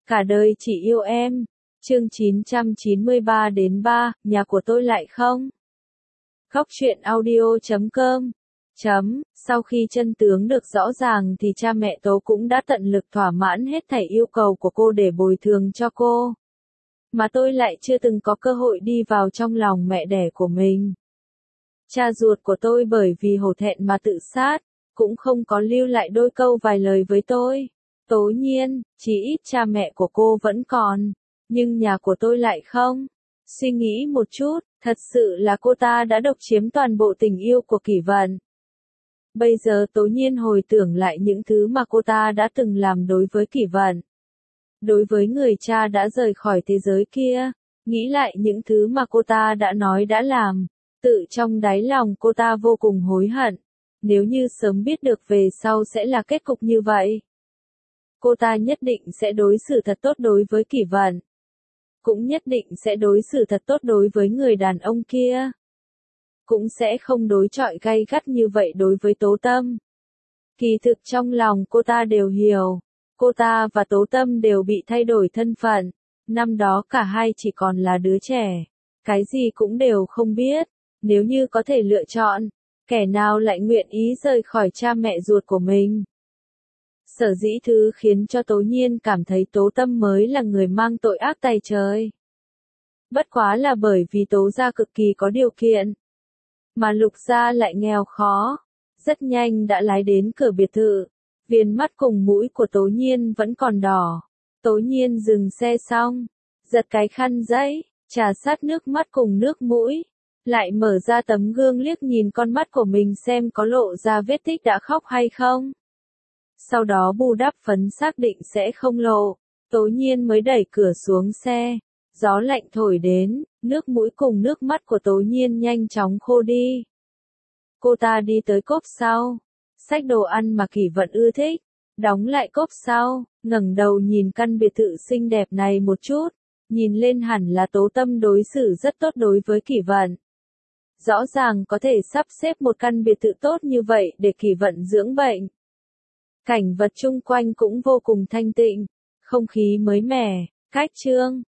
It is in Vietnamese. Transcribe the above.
Cả đời chỉ yêu em. Chương 993-3, nhà của tôi lại không? Góc truyện audio.com. Sau khi chân tướng được rõ ràng thì cha mẹ Tố cũng đã tận lực thỏa mãn hết thảy yêu cầu của cô để bồi thường cho cô. Mà tôi lại chưa từng có cơ hội đi vào trong lòng mẹ đẻ của mình. Cha ruột của tôi bởi vì hổ thẹn mà tự sát, cũng không có lưu lại đôi câu vài lời với tôi. Tố Nhiên, chỉ ít cha mẹ của cô vẫn còn, nhưng nhà của tôi lại không. Suy nghĩ một chút, thật sự là cô ta đã độc chiếm toàn bộ tình yêu của Kỷ Vận. Bây giờ Tố Nhiên hồi tưởng lại những thứ mà cô ta đã từng làm đối với Kỷ Vận. Đối với người cha đã rời khỏi thế giới kia, nghĩ lại những thứ mà cô ta đã nói đã làm, tự trong đáy lòng cô ta vô cùng hối hận. Nếu như sớm biết được về sau sẽ là kết cục như vậy, cô ta nhất định sẽ đối xử thật tốt đối với Kỷ Vận. Cũng nhất định sẽ đối xử thật tốt đối với người đàn ông kia. Cũng sẽ không đối chọi gay gắt như vậy đối với Tố Tâm. Kỳ thực trong lòng cô ta đều hiểu, cô ta và Tố Tâm đều bị thay đổi thân phận. Năm đó cả hai chỉ còn là đứa trẻ, cái gì cũng đều không biết. Nếu như có thể lựa chọn, kẻ nào lại nguyện ý rời khỏi cha mẹ ruột của mình. Sở dĩ thứ khiến cho Tố Nhiên cảm thấy Tố Tâm mới là người mang tội ác tày trời. Bất quá là bởi vì Tố gia cực kỳ có điều kiện, mà Lục gia lại nghèo khó. Rất nhanh đã lái đến cửa biệt thự, viền mắt cùng mũi của Tố Nhiên vẫn còn đỏ. Tố Nhiên dừng xe xong, giật cái khăn giấy, trà sát nước mắt cùng nước mũi, lại mở ra tấm gương liếc nhìn con mắt của mình xem có lộ ra vết tích đã khóc hay không. Sau đó bù đắp phấn xác định sẽ không lộ, Tố Nhiên mới đẩy cửa xuống xe. Gió lạnh thổi đến, nước mũi cùng nước mắt của Tố Nhiên nhanh chóng khô đi. Cô ta đi tới cốp sau, xách đồ ăn mà Kỷ Vận ưa thích, đóng lại cốp sau, ngẩng đầu nhìn căn biệt thự xinh đẹp này một chút, nhìn lên hẳn là Tố Tâm đối xử rất tốt đối với Kỷ Vận. Rõ ràng có thể sắp xếp một căn biệt thự tốt như vậy để Kỷ Vận dưỡng bệnh. Cảnh vật chung quanh cũng vô cùng thanh tịnh, không khí mới mẻ. Cách chương